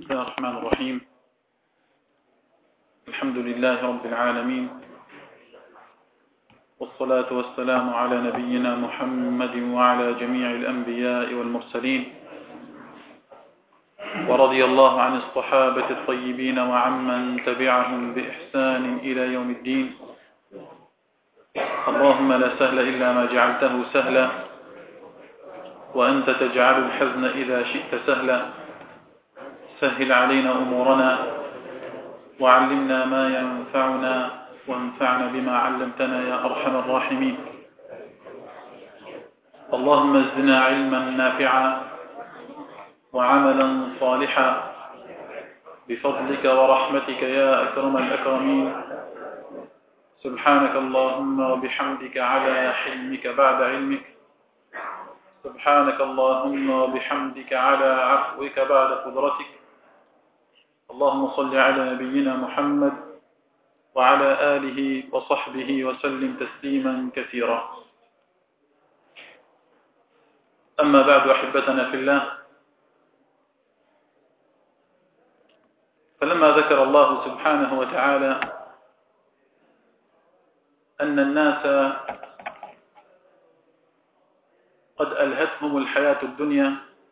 بسم الله الرحمن الرحيم. الحمد لله رب العالمين، والصلاة والسلام على نبينا محمد وعلى جميع الأنبياء والمرسلين، ورضي الله عن الصحابة الطيبين وعمن تبعهم بإحسان إلى يوم الدين. اللهم لا سهل إلا ما جعلته سهلا، وأنت تجعل الحزن إذا شئت سهلا. سهل علينا أمورنا، وعلمنا ما ينفعنا، وانفعنا بما علمتنا يا أرحم الراحمين. اللهم زدنا علما نافعا وعملا صالحا بفضلك ورحمتك يا أكرم الأكرمين. سبحانك اللهم وبحمدك على حلمك بعد علمك، سبحانك اللهم وبحمدك على عفوك بعد قدرتك. اللهم صل على نبينا محمد وعلى آله وصحبه وسلم تسليما كثيرا. أما بعد، أحبتنا في الله، فلما ذكر الله سبحانه وتعالى أن الناس قد ألهتهم الحياة الدنيا،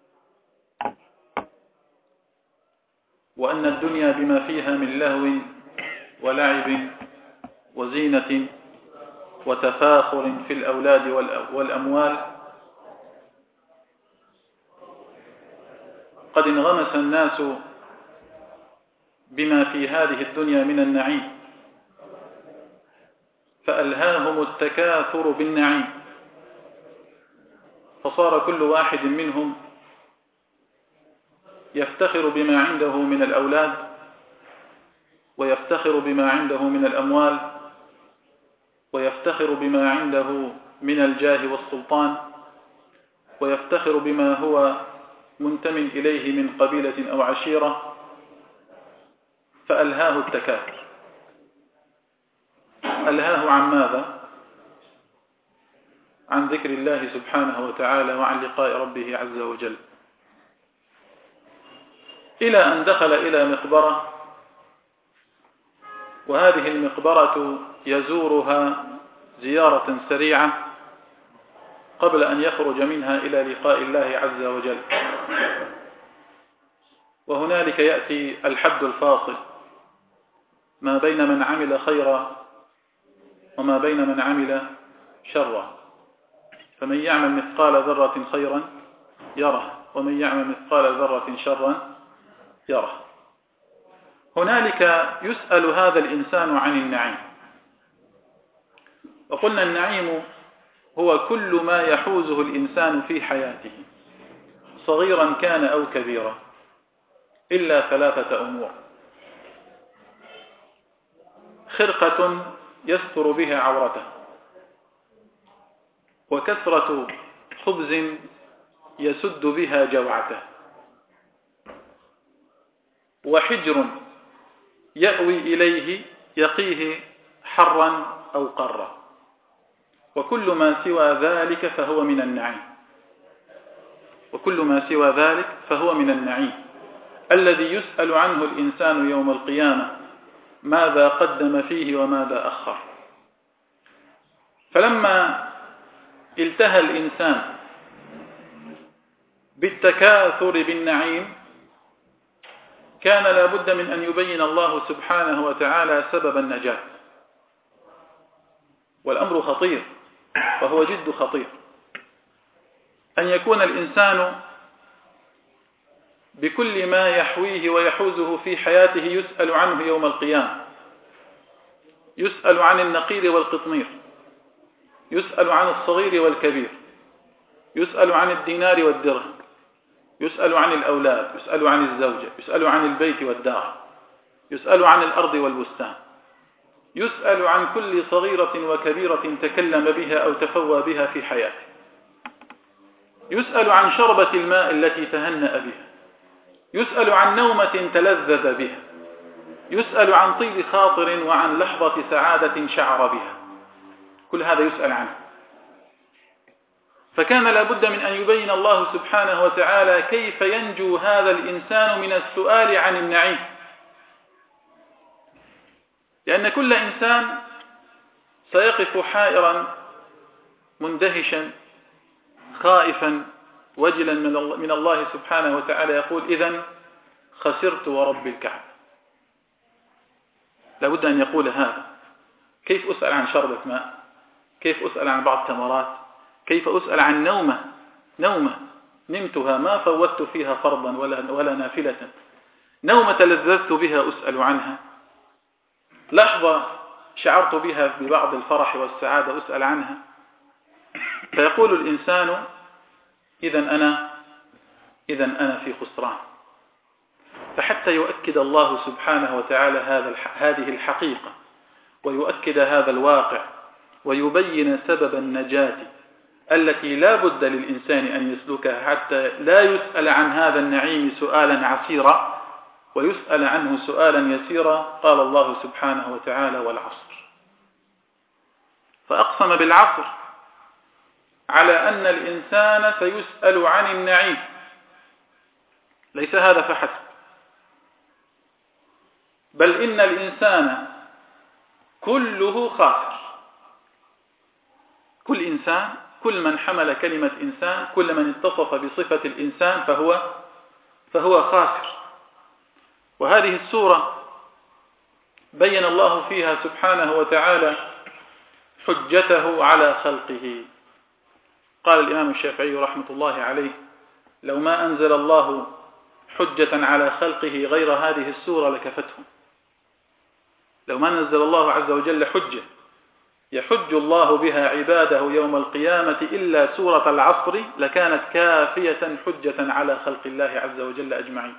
وأن الدنيا بما فيها من لهو ولعب وزينة وتفاخر في الأولاد والأموال قد انغمس الناس بما في هذه الدنيا من النعيم، فألهاهم التكاثر بالنعيم، فصار كل واحد منهم يفتخر بما عنده من الأولاد، ويفتخر بما عنده من الأموال، ويفتخر بما عنده من الجاه والسلطان، ويفتخر بما هو منتمي إليه من قبيلة أو عشيرة، فألهاه التكاثر. ألهاه عن ماذا؟ عن ذكر الله سبحانه وتعالى وعن لقاء ربه عز وجل، إلى أن دخل إلى مقبرة، وهذه المقبرة يزورها زيارة سريعة قبل أن يخرج منها إلى لقاء الله عز وجل. وهنالك يأتي الحد الفاصل ما بين من عمل خيرا وما بين من عمل شرا، فمن يعمل مثقال ذرة خيرا يره، ومن يعمل مثقال ذرة شرا يره. هنالك يسأل هذا الإنسان عن النعيم، وقلنا النعيم هو كل ما يحوزه الإنسان في حياته صغيرا كان أو كبيرا، إلا ثلاثة أمور: خرقة يستر بها عورته، وكثرة خبز يسد بها جوعته، وحجر يأوي إليه يقيه حرا أو قرا، وكل ما سوى ذلك فهو من النعيم. وكل ما سوى ذلك فهو من النعيم الذي يسأل عنه الإنسان يوم القيامة: ماذا قدم فيه وماذا أخر. فلما التهى الإنسان بالتكاثر بالنعيم، كان لا بد من أن يبين الله سبحانه وتعالى سبب النجاة. والأمر خطير، وهو جد خطير، أن يكون الإنسان بكل ما يحويه ويحوزه في حياته يسأل عنه يوم القيامة. يسأل عن النقير والقطمير، يسأل عن الصغير والكبير، يسأل عن الدينار والدرهم، يسأل عن الأولاد، يسأل عن الزوجة، يسأل عن البيت والدار، يسأل عن الأرض والبستان، يسأل عن كل صغيرة وكبيرة تكلم بها أو تفوى بها في حياته، يسأل عن شربة الماء التي تهنأ بها، يسأل عن نومة تلذذ بها، يسأل عن طيب خاطر وعن لحظة سعادة شعر بها. كل هذا يسأل عنه. فكان لابد من أن يبين الله سبحانه وتعالى كيف ينجو هذا الإنسان من السؤال عن النعيم، لأن كل إنسان سيقف حائرا مندهشا خائفا وجلا من الله سبحانه وتعالى، يقول إذن خسرت ورب الكعبة. لابد أن يقول هذا. كيف أسأل عن شربة ماء؟ كيف أسأل عن بعض تمرات؟ كيف أسأل عن نومة نمتها ما فوتت فيها فرضا ولا نافلة، نومة لذذت بها أسأل عنها، لحظة شعرت بها ببعض الفرح والسعادة أسأل عنها. فيقول الإنسان إذن أنا في خسران. فحتى يؤكد الله سبحانه وتعالى هذه الحقيقة ويؤكد هذا الواقع ويبين سبب النجاة التي لا بد للإنسان أن يسلكها حتى لا يسأل عن هذا النعيم سؤالا عسيرا ويسأل عنه سؤالا يسيرا، قال الله سبحانه وتعالى: والعصر. فأقسم بالعصر على أن الإنسان سيسأل عن النعيم. ليس هذا فحسب، بل إن الإنسان كله خاسر. كل إنسان، كل من حمل كلمة إنسان، كل من اتصف بصفة الإنسان فهو خاسر. وهذه السورة بين الله فيها سبحانه وتعالى حجته على خلقه. قال الإمام الشافعي رحمة الله عليه: لو ما أنزل الله حجة على خلقه غير هذه السورة لكفتهم. لو ما نزل الله عز وجل حجة يحج الله بها عباده يوم القيامة إلا سورة العصر لكانت كافية حجة على خلق الله عز وجل أجمعين.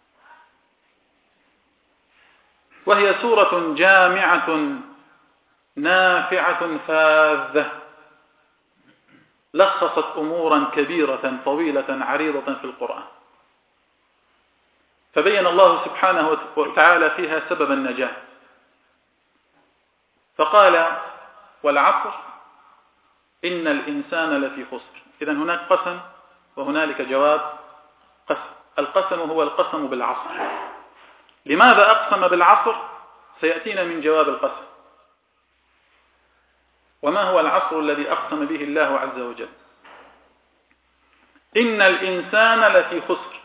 وهي سورة جامعة نافعة فاذة، لخصت أمورا كبيرة طويلة عريضة في القرآن، فبين الله سبحانه وتعالى فيها سبب النجاة. فقال: والعصر إن الإنسان لفي خسر. إذن هناك قسم وهنالك جواب قسم. القسم هو القسم بالعصر. لماذا أقسم بالعصر؟ سيأتينا من جواب القسم. وما هو العصر الذي أقسم به الله عز وجل؟ إن الإنسان لفي خسر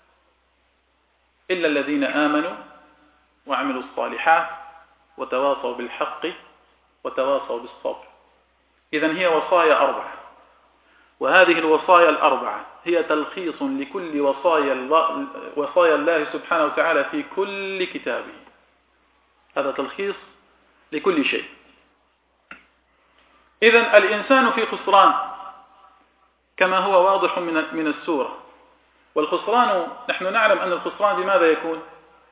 إلا الذين آمنوا وعملوا الصالحات وتواصوا بالحق وتواصوا بالصبر. إذن هي وصايا 4، وهذه الوصايا 4 هي تلخيص لكل وصايا الله سبحانه وتعالى في كل كتابه. هذا تلخيص لكل شيء. إذن الإنسان في خسران كما هو واضح من السورة. والخسران نحن نعلم أن الخسران بماذا يكون؟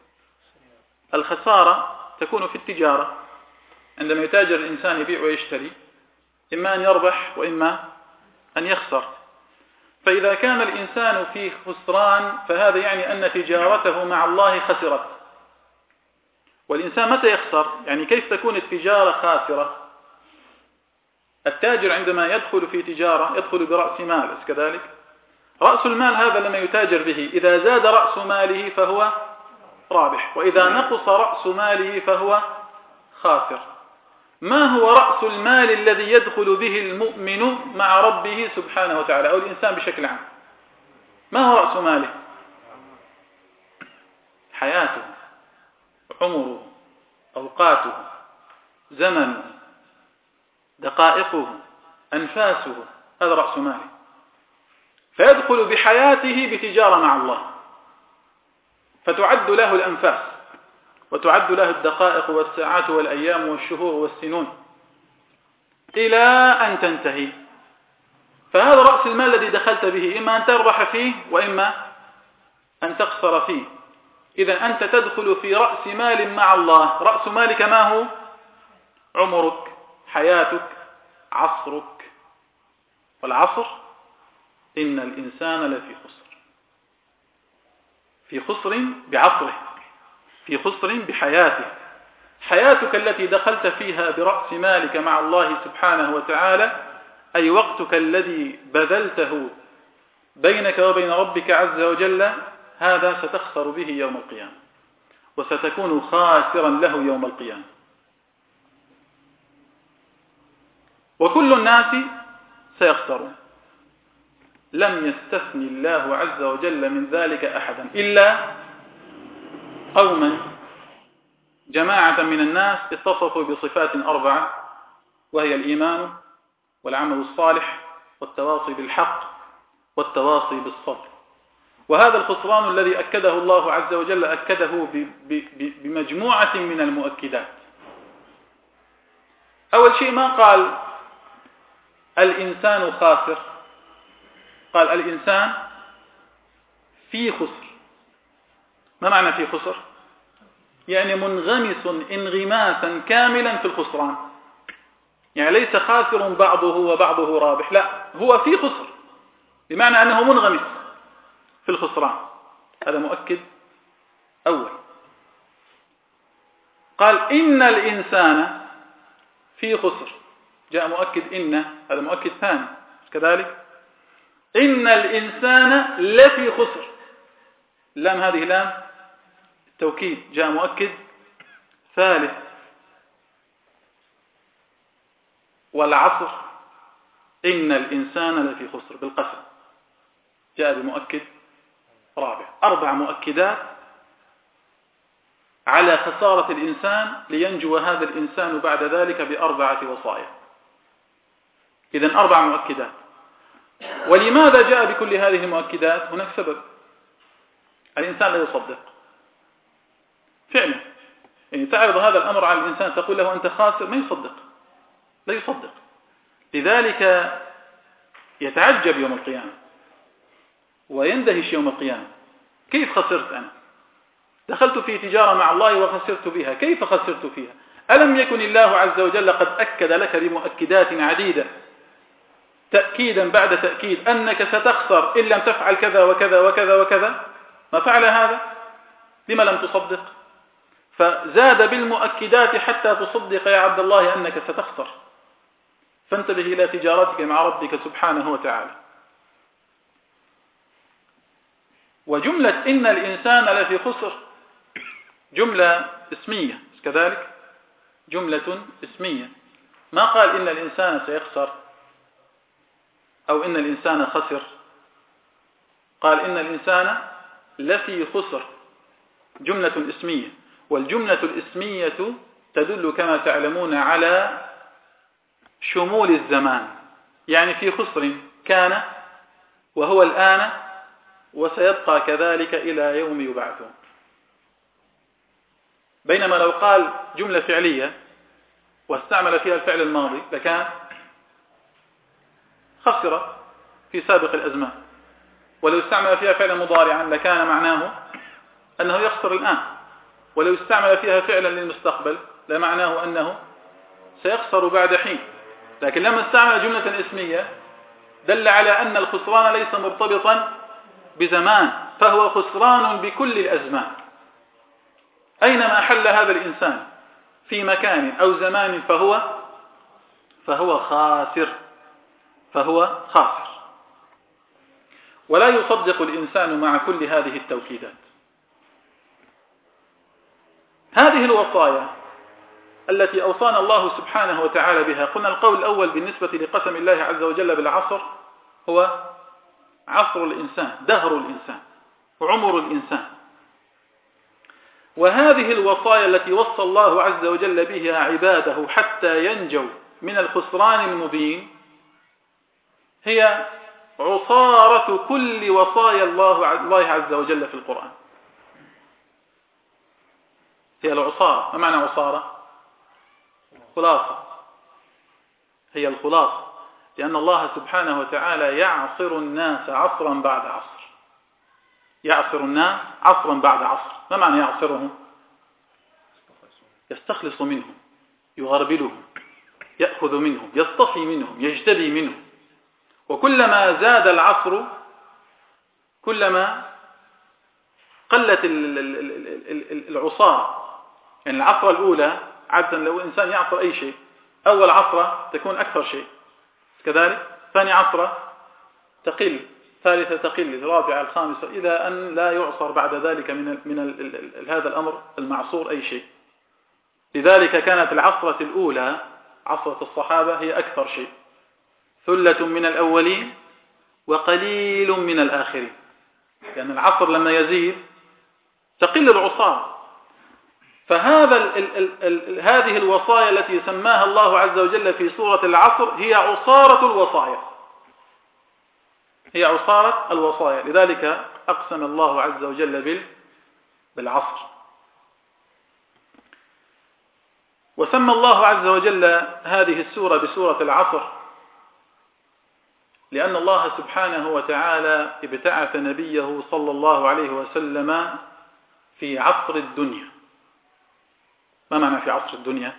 الخسارة تكون في التجارة. عندما يتاجر الإنسان يبيع ويشتري إما أن يربح وإما أن يخسر. فإذا كان الإنسان في خسران فهذا يعني أن تجارته مع الله خسرت. والإنسان متى يخسر؟ يعني كيف تكون التجارة خاسرة؟ التاجر عندما يدخل في تجارة يدخل برأس مال، كذلك رأس المال هذا لما يتاجر به إذا زاد رأس ماله فهو رابح، وإذا نقص رأس ماله فهو خاسر. ما هو رأس المال الذي يدخل به المؤمن مع ربه سبحانه وتعالى أو الإنسان بشكل عام؟ ما هو رأس ماله؟ حياته، عمره، أوقاته، زمنه، دقائقه، أنفاسه، هذا رأس ماله. فيدخل بحياته بتجارة مع الله، فتعد له الأنفاس وتعد له الدقائق والساعات والأيام والشهور والسنون إلى أن تنتهي. فهذا رأس المال الذي دخلت به، إما أن تربح فيه وإما أن تخسر فيه. إذا أنت تدخل في رأس مال مع الله. رأس مالك ما هو؟ عمرك، حياتك، عصرك. والعصر إن الإنسان لفي خسر. في خسر بعصره، في خسر بحياته. حياتك التي دخلت فيها برأس مالك مع الله سبحانه وتعالى أي وقتك الذي بذلته بينك وبين ربك عز وجل، هذا ستخسر به يوم القيامة، وستكون خاسرا له يوم القيامة. وكل الناس سيخسرون، لم يستثني الله عز وجل من ذلك أحدا إلا قوما، جماعة من الناس اتصفوا بصفات 4، وهي الإيمان والعمل الصالح والتواصي بالحق والتواصي بالصبر. وهذا الخسران الذي أكده الله عز وجل أكده بمجموعة من المؤكدات. أول شيء ما قال الإنسان خاسر، قال الإنسان في خسر. ما معنى في خسر؟ يعني منغمس انغماسا كاملا في الخسران، يعني ليس خاسر بعضه وبعضه رابح، لا، هو في خسر بمعنى أنه منغمس في الخسران. هذا مؤكد أول. قال إن الإنسان في خسر، جاء مؤكد إن، هذا مؤكد ثاني كذلك. إن الإنسان لفي خسر، لام هذه لام التوكيد، جاء مؤكد ثالث. والعصر إن الإنسان لفي خسر بالقسم، جاء بمؤكد رابع. 4 مؤكدات على خسارة الإنسان لينجو هذا الإنسان بعد ذلك ب4 وصايا. إذن 4 مؤكدات. ولماذا جاء بكل هذه المؤكدات؟ هناك سبب. الإنسان لا يصدق فعلا، يعني تعرض هذا الأمر على الإنسان تقول له أنت خاسر، ما يصدق، لا يصدق. لذلك يتعجب يوم القيامة ويندهش يوم القيامة، كيف خسرت أنا؟ دخلت في تجارة مع الله وخسرت بها، كيف خسرت فيها؟ ألم يكن الله عز وجل قد أكد لك بمؤكدات عديدة تأكيدا بعد تأكيد أنك ستخسر إن لم تفعل كذا وكذا وكذا وكذا؟ ما فعل هذا؟ لما لم تصدق؟ فزاد بالمؤكدات حتى تصدق يا عبد الله أنك ستخسر. فانتبه إلى تجارتك مع ربك سبحانه وتعالى. وجملة إن الإنسان لفي خسر جملة اسمية كذلك، جملة اسمية. ما قال إن الإنسان سيخسر أو إن الإنسان خسر، قال إن الإنسان لفي خسر، جملة اسمية. والجملة الاسمية تدل كما تعلمون على شمول الزمان، يعني في خسر كان وهو الآن وسيبقى كذلك إلى يوم يبعثون. بينما لو قال جملة فعلية واستعمل فيها الفعل الماضي لكان خسر في سابق الأزمان، ولو استعمل فيها فعلا مضارعا لكان معناه أنه يخسر الآن، ولو استعمل فيها فعلا للمستقبل لمعناه أنه سيخسر بعد حين. لكن لما استعمل جملة اسمية دل على أن الخسران ليس مرتبطا بزمان، فهو خسران بكل الأزمان. أينما حل هذا الإنسان في مكان أو زمان فهو خاسر. ولا يصدق الإنسان مع كل هذه التوكيدات. هذه الوصايا التي أوصانا الله سبحانه وتعالى بها، قلنا القول الأول بالنسبة لقسم الله عز وجل بالعصر هو عصر الإنسان، دهر الإنسان، عمر الإنسان. وهذه الوصايا التي وصى الله عز وجل بها عباده حتى ينجوا من الخسران المبين هي عصارة كل وصايا الله عز وجل في القرآن. هي العصارة. ما معنى عصارة؟ خلاصة. هي الخلاصة، لأن الله سبحانه وتعالى يعصر الناس عصرا بعد عصر. يعصر الناس عصرا بعد عصر. ما معنى يعصرهم؟ يستخلص منهم، يغربلهم، يأخذ منهم، يصطفي منهم، يجتبي منهم. وكلما زاد العصر كلما قلت العصارة. يعني العصرة الأولى عادة لو إنسان يعصر أي شيء أول عصرة تكون أكثر شيء، كذلك ثاني عصر تقل، ثالثة تقل، الرابعة، الخامسة، إلى أن لا يعصر بعد ذلك من هذا الأمر المعصور أي شيء. لذلك كانت العصرة الأولى عصرة الصحابة هي أكثر شيء، ثلة من الأولين وقليل من الآخرين، لأن العصر لما يزيد تقل العصارة. هذه الوصايا التي سماها الله عز وجل في سورة العصر هي عصارة الوصايا، هي عصارة الوصايا. لذلك أقسم الله عز وجل بالعصر. وسمى الله عز وجل هذه السورة بسورة العصر لأن الله سبحانه وتعالى ابتعث نبيه صلى الله عليه وسلم في عصر الدنيا. ما معنى في عصر الدنيا؟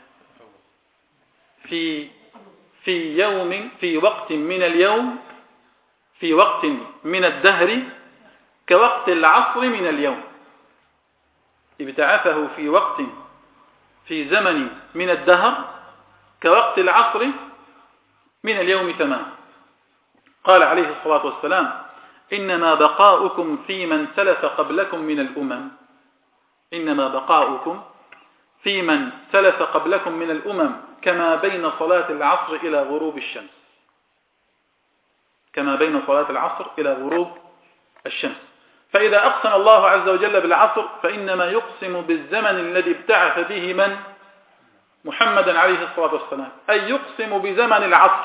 في وقت من اليوم، في وقت من الدهر كوقت العصر من اليوم. ابتعثه في وقت، في زمن من الدهر كوقت العصر من اليوم تمام. قال عليه الصلاة والسلام: إنما بقاؤكم في من سلف قبلكم من الأمم، إنما بقاؤكم في من سلف قبلكم من الأمم كما بين صلاة العصر إلى غروب الشمس، كما بين صلاة العصر إلى غروب الشمس. فإذا أقسم الله عز وجل بالعصر فإنما يقسم بالزمن الذي ابتعث به من؟ محمدا عليه الصلاة والسلام، أي يقسم بزمن العصر،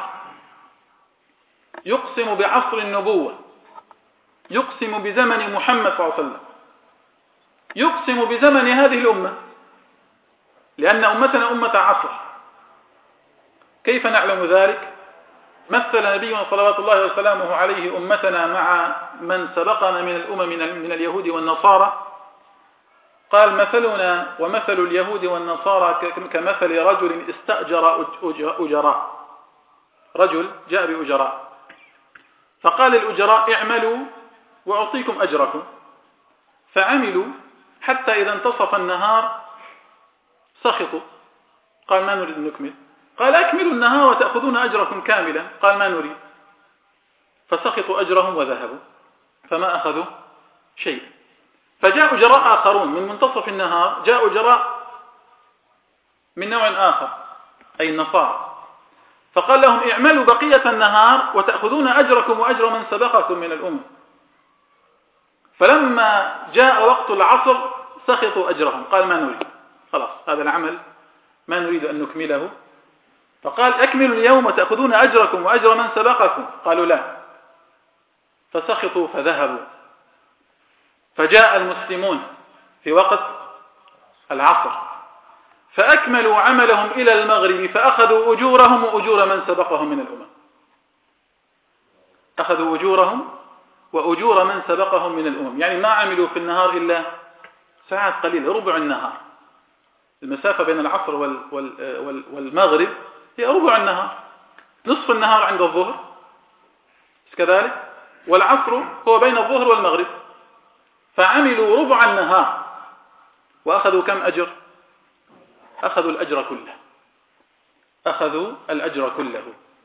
يقسم بعصر النبوة، يقسم بزمن محمد صلى الله عليه وسلم، يقسم بزمن هذه الأمة، لأن أمتنا أمة عصر. كيف نعلم ذلك؟ مثل نبينا صلوات الله وسلامه عليه أمتنا مع من سبقنا من الأمم من اليهود والنصارى. قال: مثلنا ومثل اليهود والنصارى كمثل رجل استأجر أجراء. رجل جاء بأجراء فقال الأجراء: اعملوا وأعطيكم أجركم. فعملوا حتى إذا انتصف النهار سخطوا، قال: ما نريد نكمل. قال: أكملوا النهار وتأخذون أجركم كاملا. قال: ما نريد. فسخطوا أجرهم وذهبوا، فما أخذوا شيء. فجاء أجراء آخرون من منتصف النهار، جاء أجراء من نوع آخر أي النصارى، فقال لهم: اعملوا بقية النهار وتأخذون أجركم وأجر من سبقكم من الأمم. فلما جاء وقت العصر سخطوا أجرهم، قال: ما نريد، خلاص هذا العمل ما نريد أن نكمله. فقال: أكملوا اليوم وتأخذون أجركم وأجر من سبقكم. قالوا: لا. فسخطوا فذهبوا. فجاء المسلمون في وقت العصر فأكملوا عملهم إلى المغرب، فأخذوا أجورهم وأجور من سبقهم من الأمم، أخذوا أجورهم وأجور من سبقهم من الأمم. يعني ما عملوا في النهار إلا ساعات قليلة، ربع النهار. المسافة بين العصر والمغرب هي ربع النهار، نصف النهار عند الظهر كذلك، والعصر هو بين الظهر والمغرب. فعملوا ربع النهار وأخذوا كم أجر؟ أخذوا الأجر كله، أخذوا الأجر كله.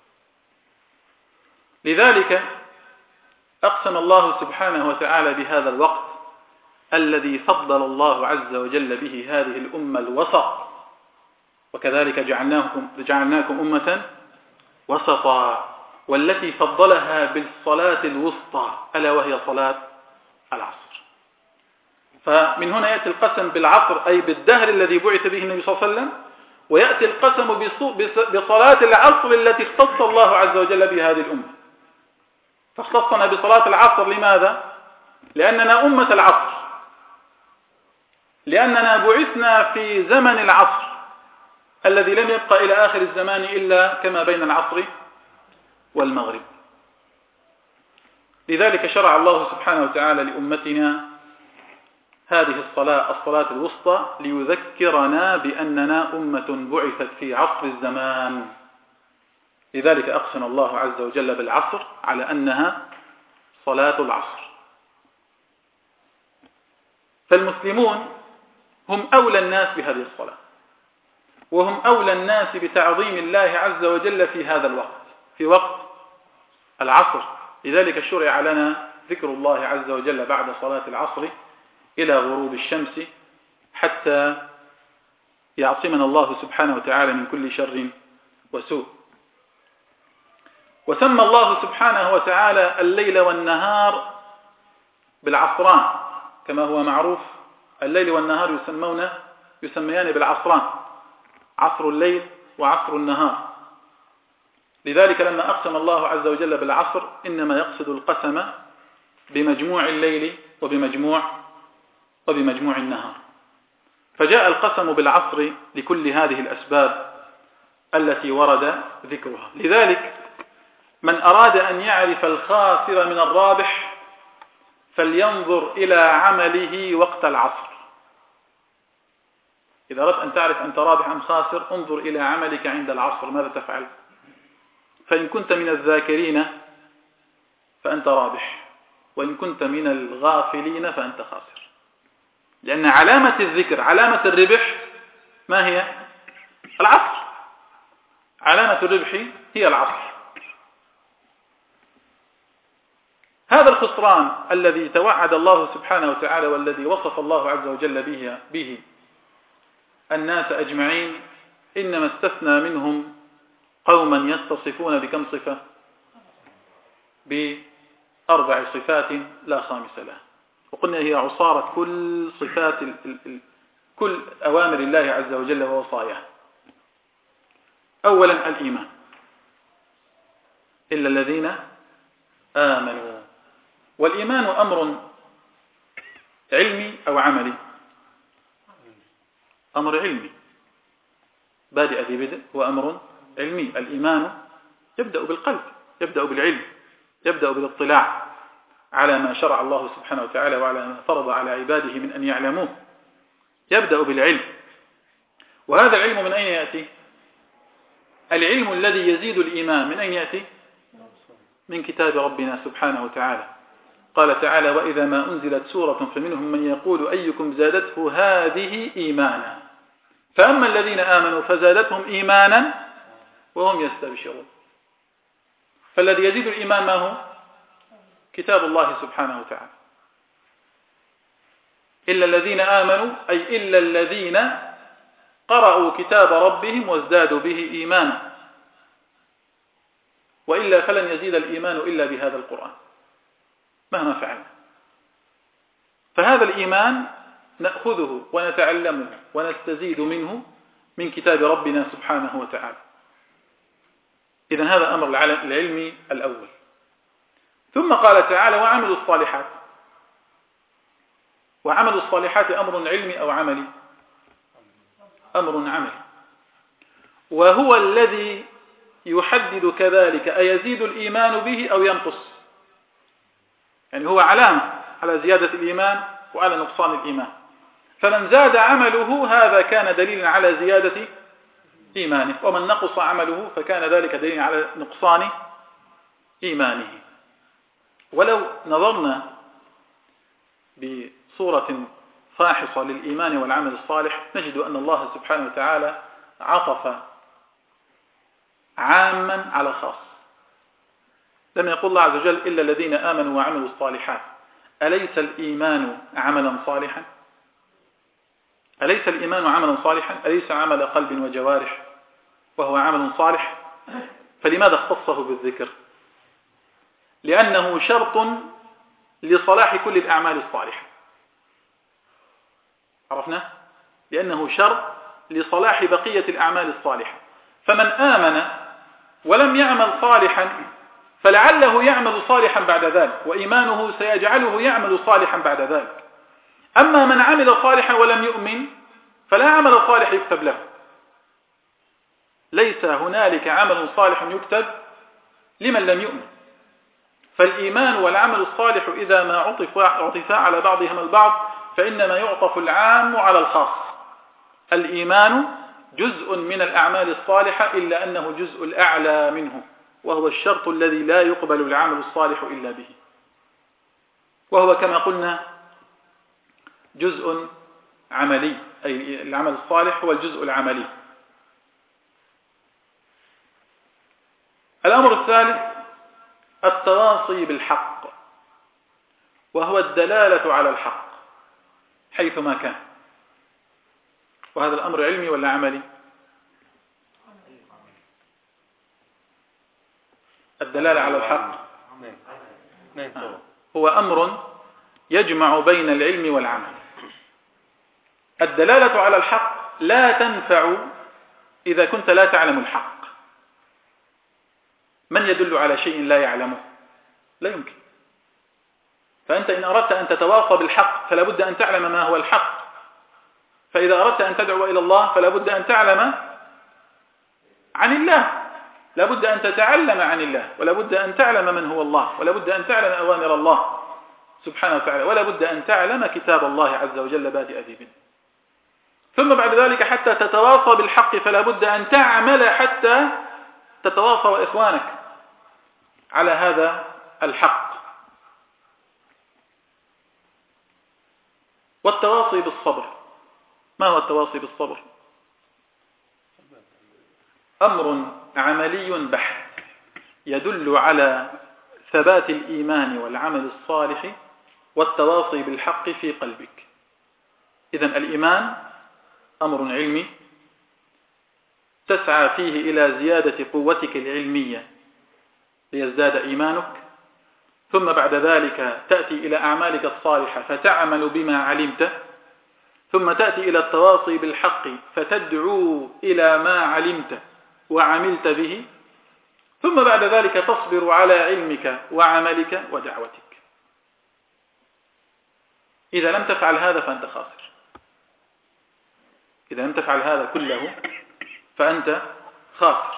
لذلك أقسم الله سبحانه وتعالى بهذا الوقت الذي فضل الله عز وجل به هذه الأمة الوسط، وكذلك جعلناكم أمة وسطا، والتي فضلها بالصلاة الوسطى ألا وهي صلاة العصر. فمن هنا يأتي القسم بالعصر أي بالدهر الذي بعث به النبي صلى الله عليه وسلم، ويأتي القسم بصلاة العصر التي اختص الله عز وجل بهذه الأمة. فاختصنا بصلاة العصر لماذا؟ لأننا أمة العصر، لأننا بعثنا في زمن العصر الذي لم يبقى إلى آخر الزمان إلا كما بين العصر والمغرب. لذلك شرع الله سبحانه وتعالى لأمتنا هذه الصلاة الوسطى ليذكرنا بأننا أمة بعثت في عصر الزمان. لذلك أقسم الله عز وجل بالعصر على أنها صلاة العصر. فالمسلمون هم أولى الناس بهذه الصلاة، وهم أولى الناس بتعظيم الله عز وجل في هذا الوقت، في وقت العصر. لذلك شرع لنا ذكر الله عز وجل بعد صلاة العصر إلى غروب الشمس حتى يعصمنا الله سبحانه وتعالى من كل شر وسوء. وسمى الله سبحانه وتعالى الليل والنهار بالعصران، كما هو معروف الليل والنهار يسميان بالعصران، عصر الليل وعصر النهار. لذلك لما أقسم الله عز وجل بالعصر إنما يقصد القسم بمجموع الليل وبمجموع النهار، فجاء القسم بالعصر لكل هذه الأسباب التي ورد ذكرها. لذلك من أراد أن يعرف الخاسر من الرابح فلينظر إلى عمله وقت العصر. إذا أردت أن تعرف أنت رابح أم خاسر انظر إلى عملك عند العصر ماذا تفعل. فإن كنت من الذاكرين فأنت رابح، وإن كنت من الغافلين فأنت خاسر. لأن علامة الذكر، علامة الربح ما هي؟ العصر. علامة الربح هي العصر. هذا الخسران الذي توعد الله سبحانه وتعالى والذي وصف الله عز وجل به الناس أجمعين إنما استثنى منهم قوما يتصفون بكم صفة؟ ب4 صفات لا خامس لها، وقلنا هي عصارة كل صفات كل أوامر الله عز وجل ووصاياه. أولا الإيمان، إلا الذين آمنوا. والإيمان أمر علمي أو عملي؟ أمر علمي، بادئ ذي بدء، هو أمر علمي. الإيمان يبدأ بالقلب، يبدأ بالعلم، يبدأ بالاطلاع على ما شرع الله سبحانه وتعالى وعلى ما فرض على عباده من أن يعلموه، يبدأ بالعلم. وهذا العلم من أين يأتي؟ العلم الذي يزيد الإيمان من أين يأتي؟ من كتاب ربنا سبحانه وتعالى. قال تعالى: وإذا ما أنزلت سورة فمنهم من يقول أيكم زادته هذه إيمانا، فأما الذين آمنوا فزادتهم إيمانا وهم يستبشرون. فالذي يزيد الإيمان ما هو؟ كتاب الله سبحانه وتعالى. إلا الذين آمنوا أي إلا الذين قرأوا كتاب ربهم وازدادوا به إيمانا، وإلا فلن يزيد الإيمان إلا بهذا القرآن مهما فعلنا. فهذا الإيمان نأخذه ونتعلمه ونستزيد منه من كتاب ربنا سبحانه وتعالى. إذن هذا أمر العلمي الأول. ثم قال تعالى: وعملوا الصالحات. وعمل الصالحات أمر علمي أو عملي؟ أمر عملي، وهو الذي يحدد كذلك أيزيد الإيمان به أو ينقص. يعني هو علامة على زيادة الإيمان وعلى نقصان الإيمان. فمن زاد عمله هذا كان دليلا على زيادة إيمانه، ومن نقص عمله فكان ذلك دليلا على نقصان إيمانه. ولو نظرنا بصورة فاحصة للإيمان والعمل الصالح نجد أن الله سبحانه وتعالى عطف عاما على خاص. لم يقول الله عز وجل: إلا الذين آمنوا وعملوا الصالحات. أليس الإيمان عملا صالحا؟ أليس الإيمان عملا صالحا؟ أليس عمل قلب وجوارح وهو عمل صالح؟ فلماذا اختصه بالذكر؟ لأنه شرط لصلاح كل الأعمال الصالحة. عرفنا؟ لأنه شرط لصلاح بقية الأعمال الصالحة. فمن آمن ولم يعمل صالحا فلعله يعمل صالحا بعد ذلك، وإيمانه سيجعله يعمل صالحا بعد ذلك. أما من عمل صالحا ولم يؤمن فلا عمل صالح يكتب له. ليس هنالك عمل صالح يكتب لمن لم يؤمن. فالإيمان والعمل الصالح إذا ما عطفا على بعضهما البعض فإنما يعطف العام على الخاص. الإيمان جزء من الأعمال الصالحة إلا أنه جزء الأعلى منه، وهو الشرط الذي لا يقبل العمل الصالح إلا به، وهو كما قلنا جزء عملي، أي العمل الصالح هو الجزء العملي. الأمر الثالث التواصي بالحق، وهو الدلالة على الحق حيثما كان. وهذا الأمر علمي ولا عملي؟ الدلالة على الحق هو أمر يجمع بين العلم والعمل. الدلالة على الحق لا تنفع إذا كنت لا تعلم الحق. من يدل على شيء لا يعلمه؟ لا يمكن. فأنت إن أردت أن تتواصى بالحق فلا بد أن تعلم ما هو الحق. فإذا أردت أن تدعو إلى الله فلا بد أن تعلم عن الله، لا بد أن تتعلم عن الله، ولا بد أن تعلم من هو الله، ولا بد أن تعلم أوامر الله سبحانه وتعالى، ولا بد أن تعلم كتاب الله عز وجل بادئ ذي بدء. ثم بعد ذلك حتى تتواصى بالحق فلا بد أن تعمل حتى تتواصى وإخوانك على هذا الحق. والتواصي بالصبر، ما هو التواصي بالصبر؟ أمر عملي بحت يدل على ثبات الإيمان والعمل الصالح والتواصي بالحق في قلبك. إذن الإيمان أمر علمي تسعى فيه إلى زيادة قوتك العلمية ليزداد إيمانك، ثم بعد ذلك تأتي إلى أعمالك الصالحة فتعمل بما علمت، ثم تأتي إلى التواصي بالحق فتدعو إلى ما علمت وعملت به، ثم بعد ذلك تصبر على علمك وعملك ودعوتك. إذا لم تفعل هذا فأنت خاسر. إذا لم تفعل هذا كله فأنت خاسر.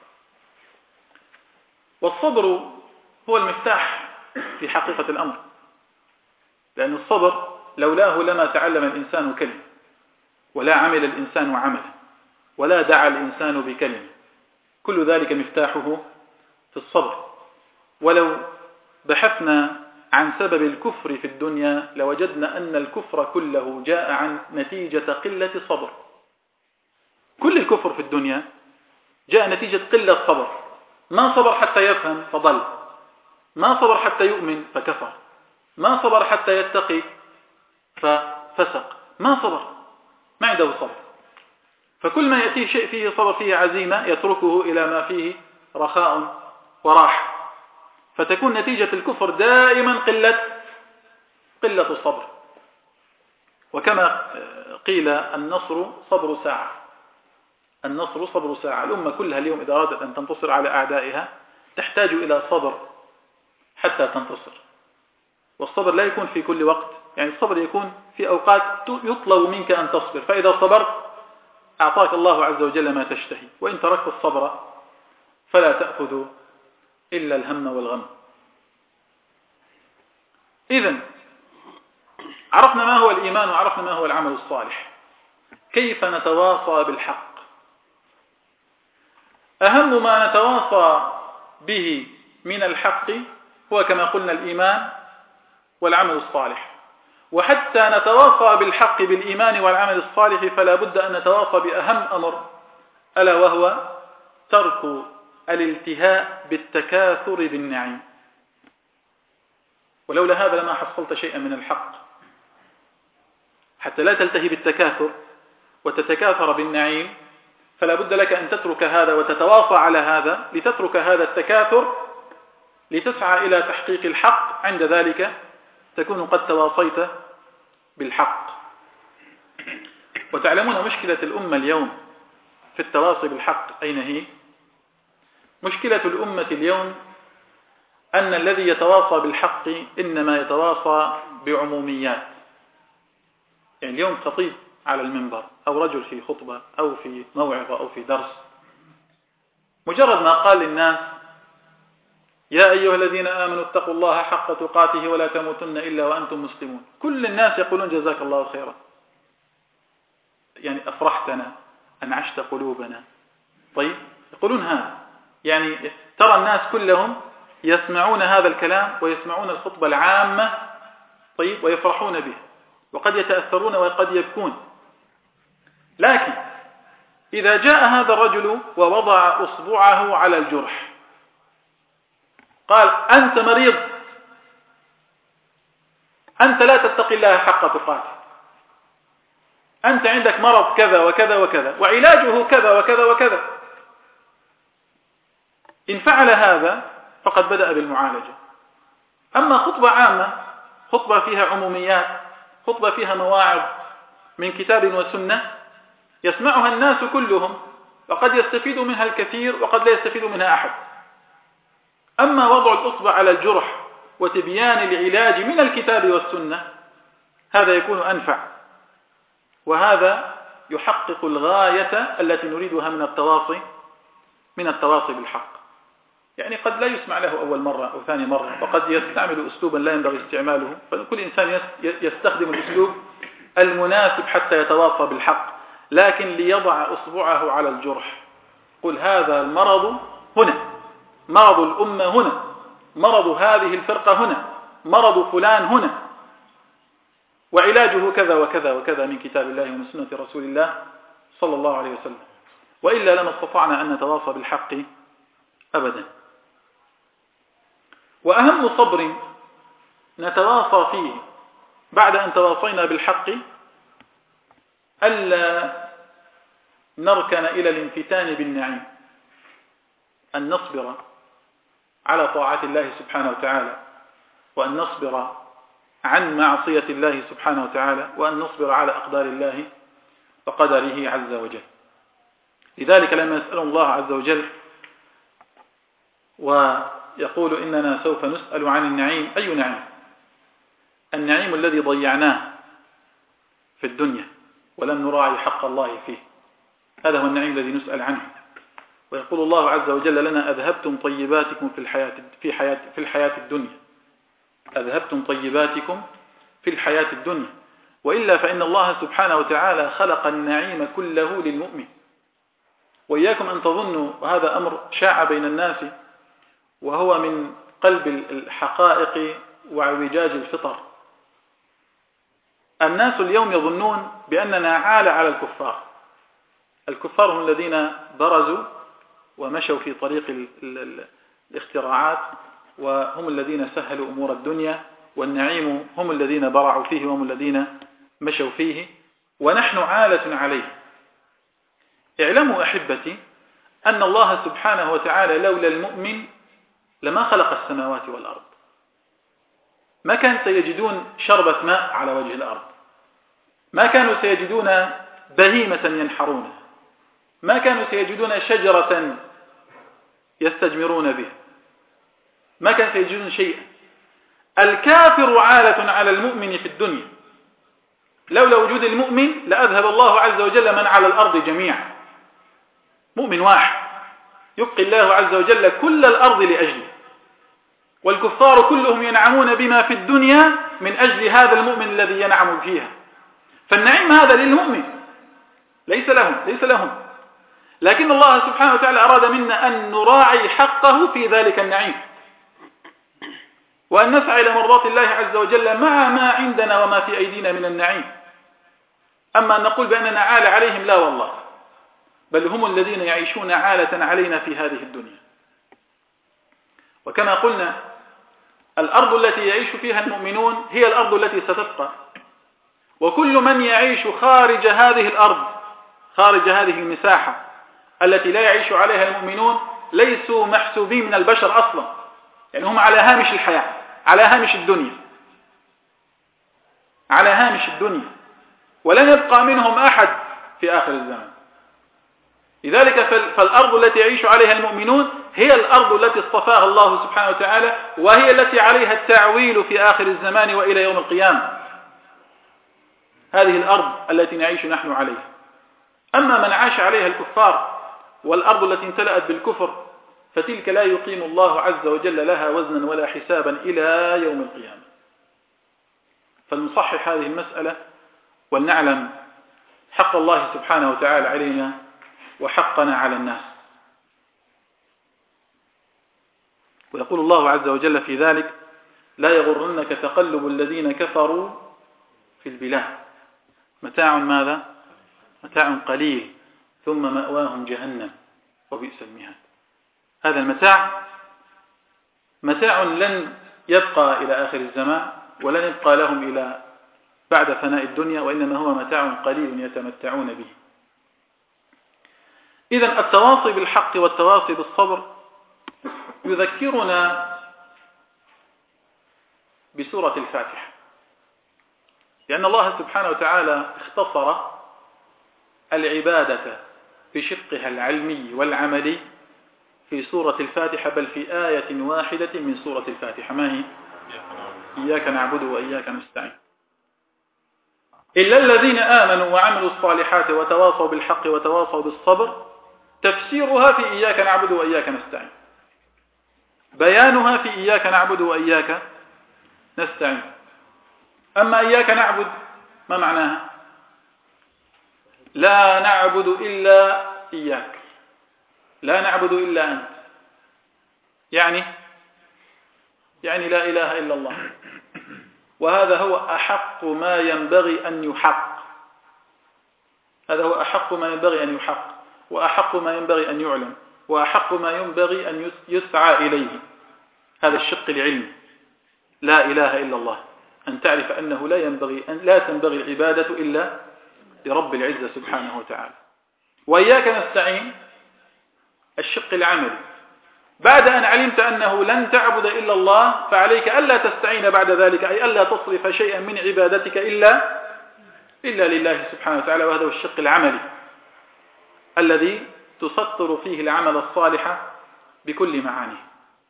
والصبر هو المفتاح في حقيقة الأمر، لأن الصبر لولاه لما تعلم الإنسان كلمة، ولا عمل الإنسان عملا، ولا دعا الإنسان بكلمة. كل ذلك مفتاحه في الصبر. ولو بحثنا عن سبب الكفر في الدنيا لوجدنا أن الكفر كله جاء عن نتيجة قلة صبر. كل الكفر في الدنيا جاء نتيجة قلة صبر. ما صبر حتى يفهم فضل، ما صبر حتى يؤمن فكفر، ما صبر حتى يتقي ففسق، ما صبر، ما عنده صبر. فكل ما يأتيه شيء فيه صبر فيه عزيمة يتركه إلى ما فيه رخاء وراحة. فتكون نتيجة الكفر دائما قلة الصبر. وكما قيل النصر صبر ساعة، النصر صبر ساعة. الأمة كلها اليوم إذا أرادت أن تنتصر على أعدائها تحتاج إلى صبر حتى تنتصر. والصبر لا يكون في كل وقت، يعني الصبر يكون في أوقات يطلب منك أن تصبر، فإذا صبرت أعطاك الله عز وجل ما تشتهي. وإن تركت الصبر فلا تأخذ إلا الهم والغم. إذن عرفنا ما هو الإيمان وعرفنا ما هو العمل الصالح. كيف نتواصى بالحق؟ أهم ما نتواصى به من الحق هو كما قلنا الإيمان والعمل الصالح. وحتى نتواصى بالحق بالإيمان والعمل الصالح فلا بد أن نتواصى بأهم أمر، ألا وهو ترك الالتهاء بالتكاثر بالنعيم. ولولا هذا لما حصلت شيئا من الحق. حتى لا تلتهي بالتكاثر وتتكاثر بالنعيم فلا بد لك أن تترك هذا وتتواصى على هذا، لتترك هذا التكاثر لتسعى إلى تحقيق الحق. عند ذلك تكون قد تواصيت بالحق. وتعلمون مشكلة الأمة اليوم في التواصي بالحق أين هي؟ مشكلة الأمة اليوم أن الذي يتواصى بالحق إنما يتواصى بعموميات. يعني اليوم خطيب على المنبر أو رجل في خطبة أو في موعظة أو في درس، مجرد ما قال للناس يا أيها الذين آمنوا اتقوا الله حق تقاته ولا تموتن إلا وأنتم مسلمون، كل الناس يقولون جزاك الله خيرا، يعني أفرحتنا، أنعشت قلوبنا. طيب يقولون هذا، يعني ترى الناس كلهم يسمعون هذا الكلام ويسمعون الخطبة العامة، طيب، ويفرحون به وقد يتأثرون وقد يبكون. لكن إذا جاء هذا الرجل ووضع أصبعه على الجرح قال أنت مريض، أنت لا تتقي الله حق تقاته، أنت عندك مرض كذا وكذا وكذا وعلاجه كذا وكذا وكذا. إن فعل هذا فقد بدأ بالمعالجة. أما خطبة عامة، خطبة فيها عموميات، خطبة فيها مواعظ من كتاب وسنة يسمعها الناس كلهم، وقد يستفيد منها الكثير وقد لا يستفيد منها أحد. أما وضع الإصبع على الجرح وتبيان العلاج من الكتاب والسنة هذا يكون أنفع، وهذا يحقق الغاية التي نريدها من التواصي بالحق. يعني قد لا يسمع له أول مرة أو ثاني مرة، وقد يستعمل أسلوبا لا ينبغي استعماله، فكل إنسان يستخدم الأسلوب المناسب حتى يتواصى بالحق، لكن ليضع أصبعه على الجرح. قل هذا المرض هنا، مرض الأمة هنا، مرض هذه الفرقة هنا، مرض فلان هنا، وعلاجه كذا وكذا وكذا من كتاب الله ومن سنة رسول الله صلى الله عليه وسلم، وإلا لما استطعنا أن نتواصى بالحق أبدا. وأهم صبر نتواصى فيه بعد أن تواصينا بالحق ألا نركن إلى الانفتان بالنعيم، أن نصبر على طاعة الله سبحانه وتعالى، وأن نصبر عن معصية الله سبحانه وتعالى، وأن نصبر على أقدار الله وقدره عز وجل. لذلك لما يسأل الله عز وجل ويقول إننا سوف نسأل عن النعيم، أي نعيم؟ النعيم الذي ضيعناه في الدنيا ولم نراعي حق الله فيه، هذا هو النعيم الذي نسأل عنه. ويقول الله عز وجل لنا أذهبتم طيباتكم في الحياة الدنيا، أذهبتم طيباتكم في الحياة الدنيا، وإلا فإن الله سبحانه وتعالى خلق النعيم كله للمؤمن. وإياكم أن تظنوا، وهذا أمر شاع بين الناس وهو من قلب الحقائق وعوجاج الفطر، الناس اليوم يظنون بأننا عال على الكفار. الكفار هم الذين برزوا ومشوا في طريق الاختراعات، وهم الذين سهلوا أمور الدنيا، والنعيم هم الذين برعوا فيه وهم الذين مشوا فيه، ونحن عالة عليه. اعلموا أحبتي أن الله سبحانه وتعالى لولا المؤمن لما خلق السماوات والأرض، ما كان سيجدون شربة ماء على وجه الأرض، ما كانوا سيجدون بهيمة ينحرونها، ما كانوا سيجدون شجرة يستجمرون بها، ما كانوا سيجدون شيئا. الكافر عالة على المؤمن في الدنيا، لولا وجود المؤمن لأذهب الله عز وجل من على الأرض جميعا. مؤمن واحد يبقي الله عز وجل كل الأرض لأجله، والكفار كلهم ينعمون بما في الدنيا من أجل هذا المؤمن الذي ينعم فيها. فالنعيم هذا للمؤمن ليس لهم، لكن الله سبحانه وتعالى أراد منا أن نراعي حقه في ذلك النعيم، وأن نسعى إلى مرضات الله عز وجل مع ما عندنا وما في أيدينا من النعيم. أما أن نقول بأننا عال عليهم، لا والله، بل هم الذين يعيشون عالة علينا في هذه الدنيا. وكما قلنا الأرض التي يعيش فيها المؤمنون هي الأرض التي ستبقى، وكل من يعيش خارج هذه الأرض، خارج هذه المساحة التي لا يعيش عليها المؤمنون، ليسوا محسوبين من البشر أصلا، يعني هم على هامش الحياة، على هامش الدنيا، على هامش الدنيا، ولن يبقى منهم أحد في آخر الزمن. لذلك فالأرض التي يعيش عليها المؤمنون هي الأرض التي اصطفاها الله سبحانه وتعالى، وهي التي عليها التعويل في آخر الزمان وإلى يوم القيامة. هذه الأرض التي نعيش نحن عليها. أما من عاش عليها الكفار والأرض التي امتلأت بالكفر فتلك لا يقيم الله عز وجل لها وزنا ولا حسابا إلى يوم القيامة. فلنصحح هذه المسألة ولنعلم حق الله سبحانه وتعالى علينا وحقنا على الناس. ويقول الله عز وجل في ذلك: لا يغرنك تقلب الذين كفروا في البلاد، متاع ماذا؟ متاع قليل ثم مأواهم جهنم وبئس المهاد. هذا المتاع متاع لن يبقى إلى آخر الزمان، ولن يبقى لهم إلى بعد فناء الدنيا، وإنما هو متاع قليل يتمتعون به. إذن التواصي بالحق والتواصي بالصبر يذكرنا بسورة الفاتحة، لأن الله سبحانه وتعالى اختصر العبادة في شقها العلمي والعملي في سورة الفاتحة، بل في آية واحدة من سورة الفاتحة. ما هي؟ إياك نعبد وإياك نستعين. إلا الذين آمنوا وعملوا الصالحات وتواصوا بالحق وتواصوا بالصبر، تفسيرها في إياك نعبد وإياك نستعين، بيانها في إياك نعبد وإياك نستعين. أما إياك نعبد ما معناها؟ لا نعبد إلا إياك، لا نعبد إلا أنت، يعني لا إله إلا الله. وهذا هو أحق ما ينبغي أن يحق، هذا هو أحق ما ينبغي أن يحق، وأحق ما ينبغي أن يعلم، وأحق ما ينبغي أن يسعى إليه. هذا الشق العلمي، لا إله إلا الله، أن تعرف أنه لا تنبغي العبادة إلا لرب العزة سبحانه وتعالى. وإياك نستعين الشق العملي، بعد أن علمت أنه لن تعبد إلا الله، فعليك ألا تستعين بعد ذلك، أي ألا تصرف شيئا من عبادتك إلا لله سبحانه وتعالى. وهذا هو الشق العملي الذي تسطر فيه العمل الصالح بكل معانيه.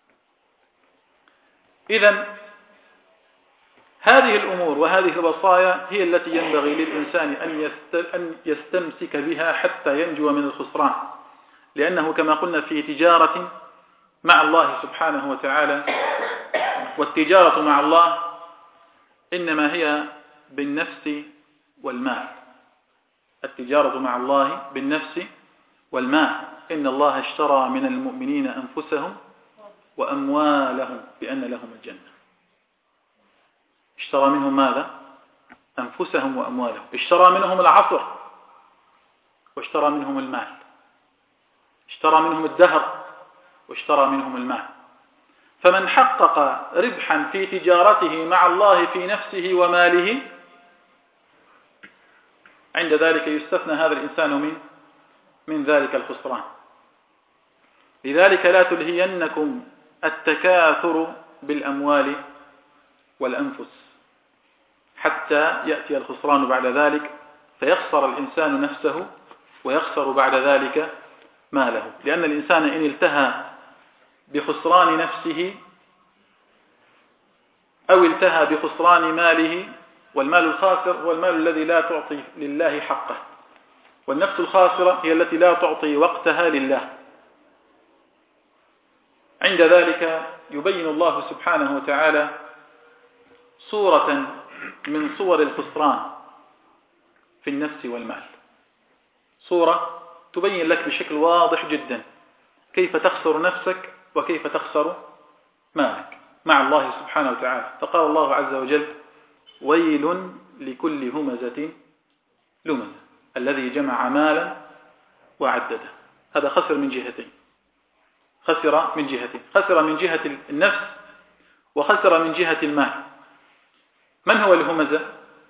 إذن هذه الأمور وهذه الوصايا هي التي ينبغي للإنسان أن يستمسك بها حتى ينجو من الخسران، لأنه كما قلنا في تجارة مع الله سبحانه وتعالى، والتجارة مع الله إنما هي بالنفس والمال. التجارة مع الله بالنفس والمال. إن الله اشترى من المؤمنين أنفسهم وأموالهم بأن لهم الجنة. اشترى منهم ماذا؟ أنفسهم وأموالهم. اشترى منهم العصر، واشترى منهم المال. اشترى منهم الدهر، واشترى منهم المال. فمن حقق ربحا في تجارته مع الله في نفسه وماله، عند ذلك يستثنى هذا الإنسان من ذلك الخسران. لذلك لا تلهينكم التكاثر بالأموال والأنفس حتى يأتي الخسران بعد ذلك، فيخسر الإنسان نفسه ويخسر بعد ذلك ماله. لأن الإنسان إن التهى بخسران نفسه أو التهى بخسران ماله، والمال الخاسر هو المال الذي لا تعطي لله حقه، والنفس الخاسرة هي التي لا تعطي وقتها لله. عند ذلك يبين الله سبحانه وتعالى صورة من صور الخسران في النفس والمال، صورة تبين لك بشكل واضح جدا كيف تخسر نفسك وكيف تخسر مالك مع الله سبحانه وتعالى. فقال الله عز وجل: ويل لكل همزة لمزة الذي جمع مالا وعدده. هذا خسر من جهتين، خسر من جهة النفس وخسر من جهة المال. من هو الهمزة؟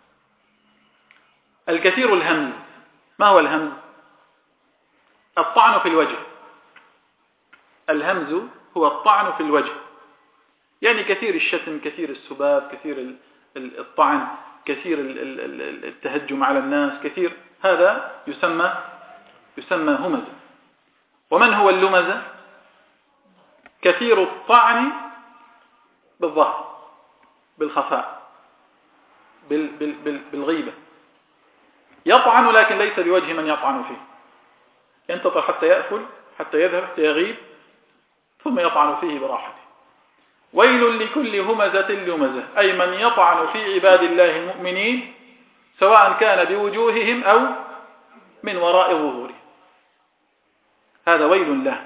الكثير الهمز. ما هو الهمز؟ الطعن في الوجه. الهمز هو الطعن في الوجه، يعني كثير الشتم، كثير السباب، كثير الطعن، كثير التهجم على الناس، كثير. هذا يسمى همزة. ومن هو اللمزة؟ كثير الطعن بالظهر، بالخفاء، بالغيبة. يطعن لكن ليس بوجه من يطعن فيه، ينتظر حتى يأكل، حتى يذهب، حتى يغيب، ثم يطعن فيه براحته. ويل لكل همزة لمزة، أي من يطعن في عباد الله المؤمنين سواء كان بوجوههم أو من وراء ظهورهم، هذا ويل له.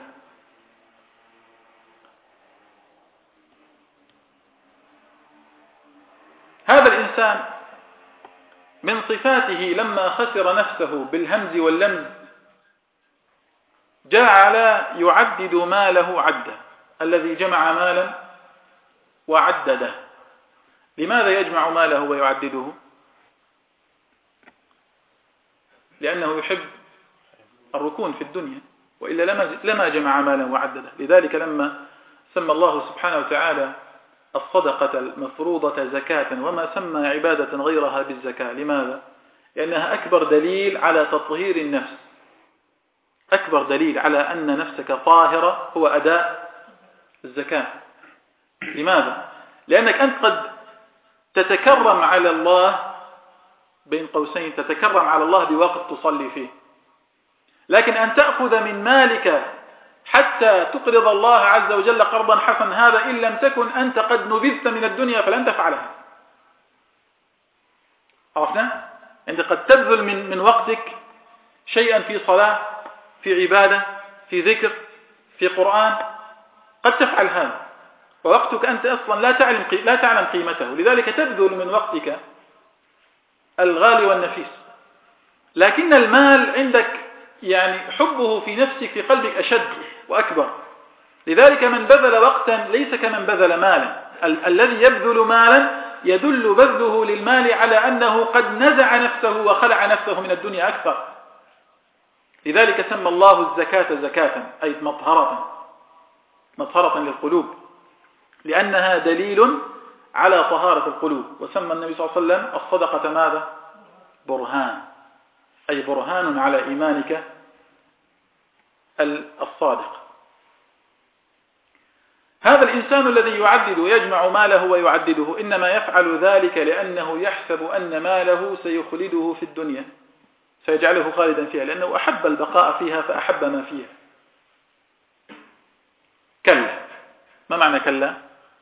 هذا الإنسان من صفاته لما خسر نفسه بالهمز واللمز جعل يعدد ماله عدا. الذي جمع مالا وعدده. لماذا يجمع ماله ويعدده؟ لأنه يحب الركون في الدنيا، وإلا لما جمع مالا وعدده. لذلك لما سمى الله سبحانه وتعالى الصدقة المفروضة زكاة وما سمى عبادة غيرها بالزكاة، لماذا؟ لأنها أكبر دليل على تطهير النفس، أكبر دليل على أن نفسك طاهرة هو أداء الزكاة. لماذا؟ لأنك أنت قد تتكرم على الله، بين قوسين تتكرم على الله بوقت تصلي فيه، لكن أن تأخذ من مالك حتى تقرض الله عز وجل قرضا حسنا، هذا إن لم تكن أنت قد نبذت من الدنيا فلن تفعلها. عرفنا؟ أنت قد تبذل من وقتك شيئا في صلاة، في عبادة، في ذكر، في قرآن، قد تفعل هذا، ووقتك أنت أصلا لا تعلم قيمته، لذلك تبذل من وقتك الغالي والنفيس. لكن المال عندك يعني حبه في نفسك في قلبك أشد وأكبر، لذلك من بذل وقتا ليس كمن بذل مالا. الذي يبذل مالا يدل بذله للمال على أنه قد نزع نفسه وخلع نفسه من الدنيا أكثر. لذلك سمى الله الزكاة زكاة، أي مطهرة للقلوب، لأنها دليل على طهارة القلوب. وسمى النبي صلى الله عليه وسلم الصدقة ماذا؟ برهان، أي برهان على إيمانك الصادق. هذا الإنسان الذي يعدد ويجمع ماله ويعدده إنما يفعل ذلك لأنه يحسب أن ماله سيخلده في الدنيا، سيجعله خالدا فيها، لأنه أحب البقاء فيها فأحب ما فيها. كلا. ما معنى كلا؟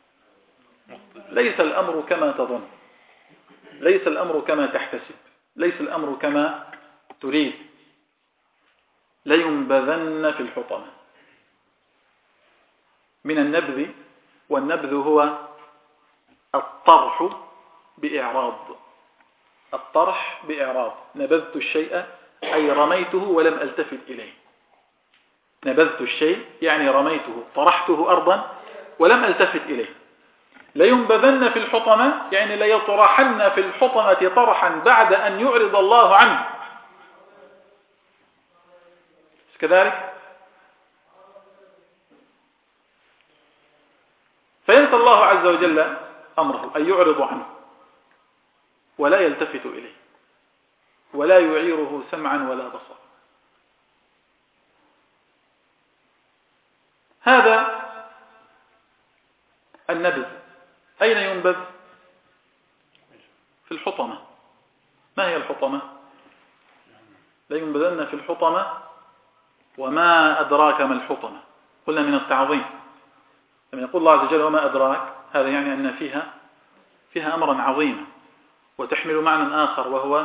ليس الأمر كما تظن، ليس الأمر كما تحتسب، ليس الأمر كما تريد. لينبذن في الحطمة. من النبذ، والنبذ هو الطرح بإعراض. الطرح بإعراض. نبذت الشيء أي رميته ولم ألتفت إليه. نبذت الشيء يعني رميته، طرحته أرضا ولم ألتفت إليه. لينبذن في الحطمة يعني ليطرحن في الحطمة طرحا بعد أن يعرض الله عنه. كذلك فينسى الله عز وجل أمره أن يعرض عنه ولا يلتفت إليه ولا يعيره سمعا ولا بصرا. هذا النبذ. أين ينبذ؟ في الحطمة. ما هي الحطمة؟ لينبذن في الحطمة وما أدراك ما الحطمة. قلنا من التعظيم. لما يقول الله عز وجل وما أدراك، هذا يعني أن فيها أمرا عظيما وتحمل معنى آخر، وهو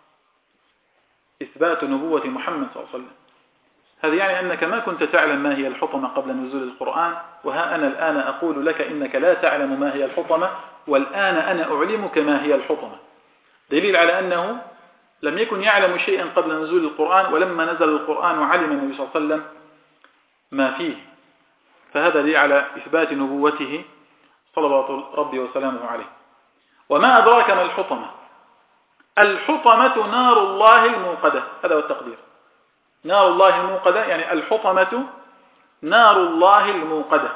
إثبات نبوة محمد صلى الله عليه وسلم. هذا يعني أنك ما كنت تعلم ما هي الحطمة قبل نزول القرآن، وها أنا الآن أقول لك إنك لا تعلم ما هي الحطمة، والآن أنا أعلمك ما هي الحطمة. دليل على أنه لم يكن يعلم شيئا قبل نزول القرآن، ولما نزل القرآن علم النبي صلى الله عليه وسلم ما فيه. فهذا دليل على إثبات نبوته صلوات ربي وسلامه عليه. وما أدراك ما الحطمة؟ الحطمة نار الله الموقدة. هذا هو التقدير. نار الله الموقدة يعني الحطمة نار الله الموقدة.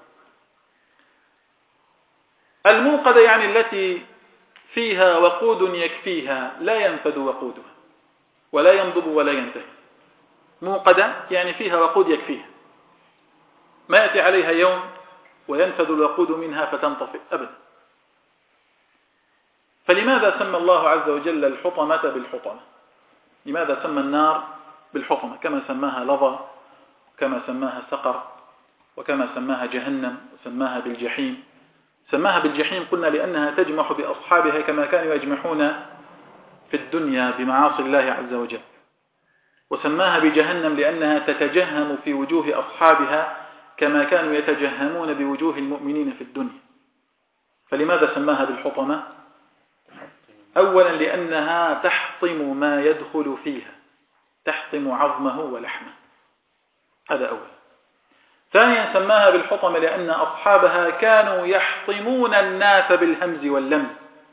الموقدة يعني التي فيها وقود يكفيها لا ينفد وقودها ولا ينضب ولا ينتهي. موقدة يعني فيها وقود يكفيها، ما يأتي عليها يوم وينفد الوقود منها فتنطفئ أبدا. فلماذا سمى الله عز وجل الحطمة بالحطمة؟ لماذا سمى النار بالحطمة كما سماها لظى، كما سماها سقر، وكما سماها جهنم، وسماها بالجحيم؟ سماها بالجحيم قلنا لأنها تجمح بأصحابها كما كانوا يجمحون في الدنيا بمعاصي الله عز وجل. وسماها بجهنم لأنها تتجهم في وجوه أصحابها كما كانوا يتجهمون بوجوه المؤمنين في الدنيا. فلماذا سماها بالحطمة؟ أولا لأنها تحطم ما يدخل فيها، تحطم عظمه ولحمه. هذا أولا. ثانيا سماها بالحطمة لأن أصحابها كانوا يحطمون الناس بالهمز واللمز،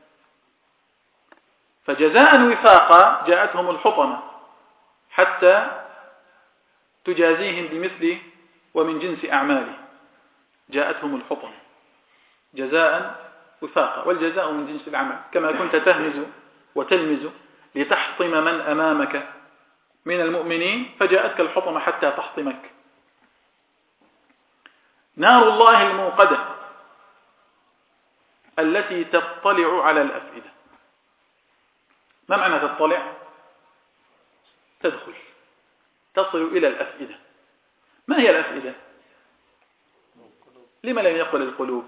فجزاء وفاقا جاءتهم الحطمة حتى تجازيهم بمثل ومن جنس أعماله. جاءتهم الحطمة جزاء وفاقا، والجزاء من جنس العمل، كما كنت تهمز وتلمز لتحطم من أمامك من المؤمنين فجاءتك الحطمة حتى تحطمك. نار الله الموقدة التي تطلع على الأفئدة. ما معنى تطلع؟ تدخل، تصل إلى الأفئدة. ما هي الأفئدة؟ لما لم يقل القلوب؟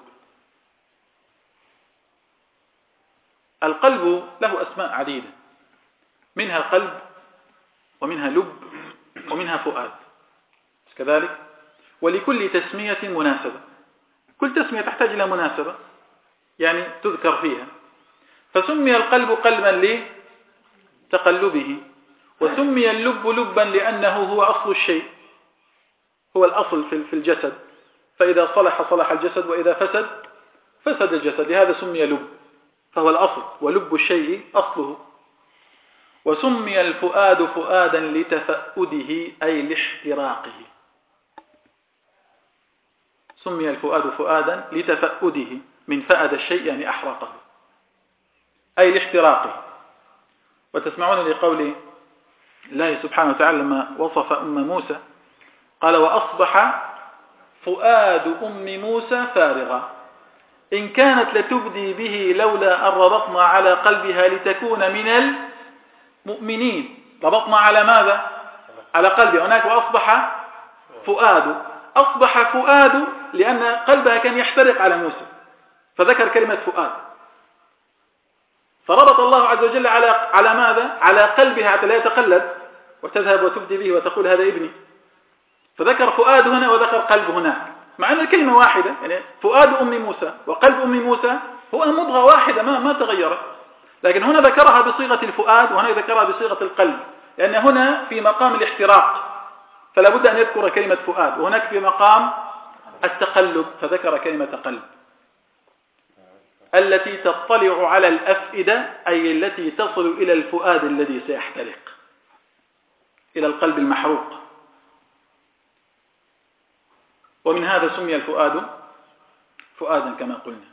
القلب له أسماء عديدة، منها قلب ومنها لب ومنها فؤاد كذلك، ولكل تسمية مناسبة. كل تسمية تحتاج إلى مناسبة يعني تذكر فيها، فسمي القلب قلبا لتقلبه، وسمي اللب لبا لأنه هو أصل الشيء، هو الأصل في الجسد، فإذا صلح صلح الجسد وإذا فسد الجسد، لهذا سمي لب، فهو الأصل ولب الشيء أصله. وسمي الفؤاد فؤادا لتفأده أي لاحتراقه، سمي الفؤاد فؤادا لتفأده، من فأد الشيء يعني أحرقه أي لاحتراقه. وتسمعون لقول الله سبحانه وتعالى لما وصف أم موسى قال: وأصبح فؤاد أم موسى فارغا إن كانت لتبدي به لولا أن ربطنا على قلبها لتكون من المؤمنين. ربطنا على ماذا؟ على قلبها. هناك وأصبح فؤاد، أصبح فؤاد لأن قلبها كان يحترق على موسى فذكر كلمة فؤاد، فربط الله عز وجل على ماذا؟ على قلبها حتى لا يتقلب وتذهب وتبدي به وتقول هذا ابني، فذكر فؤاد هنا وذكر قلب هناك، مع أن الكلمة واحدة، يعني فؤاد أم موسى وقلب أم موسى هو مضغة واحدة ما تغيرت، لكن هنا ذكرها بصيغة الفؤاد وهنا ذكرها بصيغة القلب، لأن هنا في مقام الاحتراق فلا بد أن يذكر كلمة فؤاد، وهناك في مقام التقلب فذكر كلمة قلب. التي تطلع على الأفئدة أي التي تصل إلى الفؤاد الذي سيحترق، إلى القلب المحروق. ومن هذا سمي الفؤاد فؤادا كما قلنا.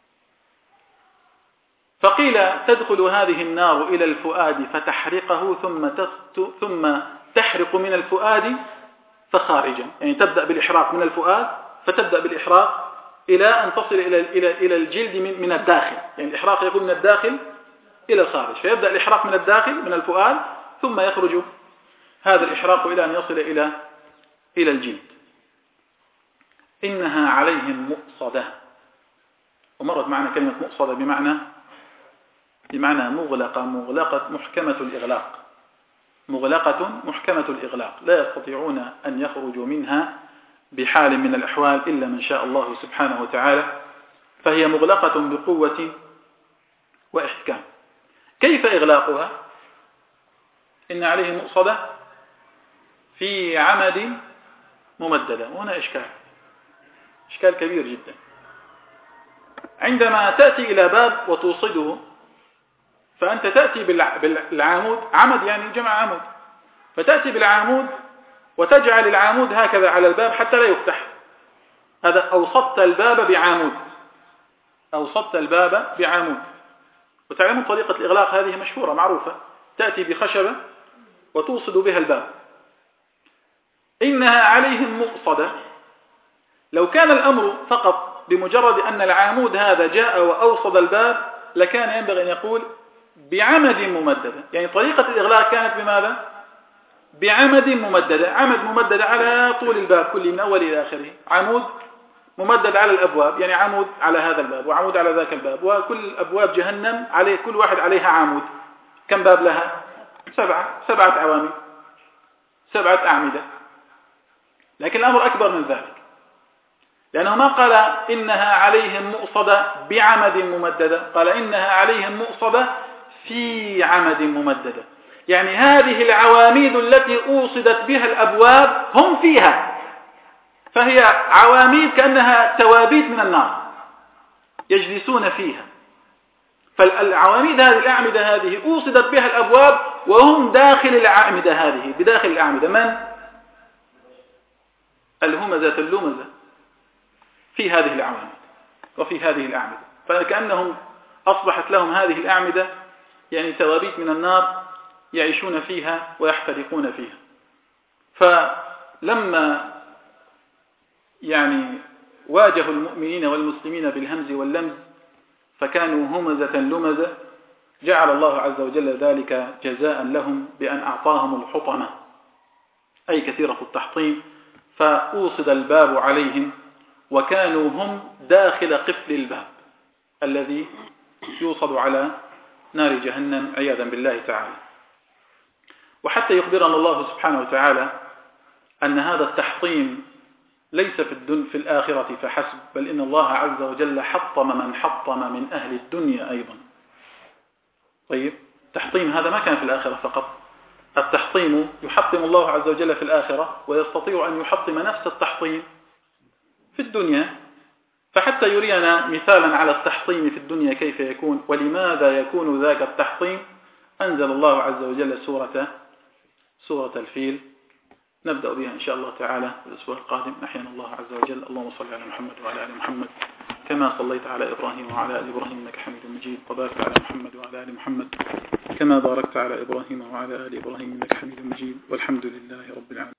فقيل تدخل هذه النار إلى الفؤاد فتحرقه ثم تحرق من الفؤاد فخارجا، يعني تبدأ بالإحراق من الفؤاد فتبدأ بالإحراق إلى أن تصل إلى الجلد من الداخل، يعني الإحراق يكون من الداخل إلى الخارج، فيبدأ الإحراق من الداخل من الفؤاد ثم يخرج هذا الإحراق إلى أن يصل إلى الجلد. إنها عليهم مؤصدة، ومرت معنا كلمة مؤصدة بمعنى مغلقة محكمة الإغلاق، مغلقة محكمة الإغلاق، لا يستطيعون أن يخرجوا منها بحال من الأحوال إلا من شاء الله سبحانه وتعالى، فهي مغلقة بقوة وإحكام. كيف إغلاقها؟ إن عليهم مؤصدة في عمد ممددة، وهنا إشكال كبير جدا. عندما تأتي إلى باب وتوصده فأنت تأتي بالعامود، عمد يعني جمع عمود، فتأتي بالعامود وتجعل العامود هكذا على الباب حتى لا يفتح، هذا أوصدت الباب بعامود، أوصدت الباب بعامود. وتعلمون طريقة الإغلاق هذه مشهورة معروفة، تأتي بخشبة وتوصد بها الباب. إنها عليهم مؤصدة، لو كان الأمر فقط بمجرد أن العامود هذا جاء وأوصد الباب لكان ينبغي أن يقول بعمد ممددة، يعني طريقة الإغلاق كانت بماذا؟ بعمد ممددة، عمد ممدد على طول الباب كله من أول إلى آخره، عمود ممدد على الأبواب، يعني عمود على هذا الباب وعمود على ذاك الباب، وكل أبواب جهنم عليه كل واحد عليها عمود. كم باب لها؟ 7 عواميد، 7 أعمدة. لكن الأمر أكبر من ذلك، لأنه ما قال إنها عليهم مؤصدة بعمد ممددة، قال إنها عليهم مؤصدة في عمد ممددة، يعني هذه العواميد التي أوصدت بها الأبواب هم فيها، فهي عواميد كأنها توابيت من النار يجلسون فيها. فالعواميد هذه الأعمدة هذه أوصدت بها الأبواب وهم داخل الأعمدة هذه، بداخل الأعمدة. من؟ الهمزة اللمزة في هذه العوامد وفي هذه الأعمدة، فكأنهم أصبحت لهم هذه الأعمدة يعني توابيت من النار يعيشون فيها ويحترقون فيها. فلما يعني واجهوا المؤمنين والمسلمين بالهمز واللمز فكانوا همزة لمزة، جعل الله عز وجل ذلك جزاء لهم بأن أعطاهم الحطمة أي كثيرة التحطيم، فأوصد الباب عليهم وكانوا هم داخل قفل الباب الذي يوصد على نار جهنم عياذا بالله تعالى. وحتى يخبرنا الله سبحانه وتعالى أن هذا التحطيم ليس في الآخرة فحسب، بل إن الله عز وجل حطم من حطم من أهل الدنيا أيضا. طيب، التحطيم هذا ما كان في الآخرة فقط، التحطيم يحطم الله عز وجل في الآخرة ويستطيع أن يحطم نفس التحطيم في الدنيا. فحتى يرينا مثالا على التحطيم في الدنيا كيف يكون ولماذا يكون ذاك التحطيم، أنزل الله عز وجل سورة الفيل، نبدأ بها إن شاء الله تعالى في الأسبوع القادم. أحيانا الله عز وجل. اللهم صل على محمد وعلى آل محمد كما صليت على إبراهيم وعلى آل إبراهيم إنك حميد مجيد، وبارك على محمد وعلى آل محمد كما باركت على إبراهيم وعلى آل إبراهيم إنك حميد مجيد، والحمد لله رب العالمين.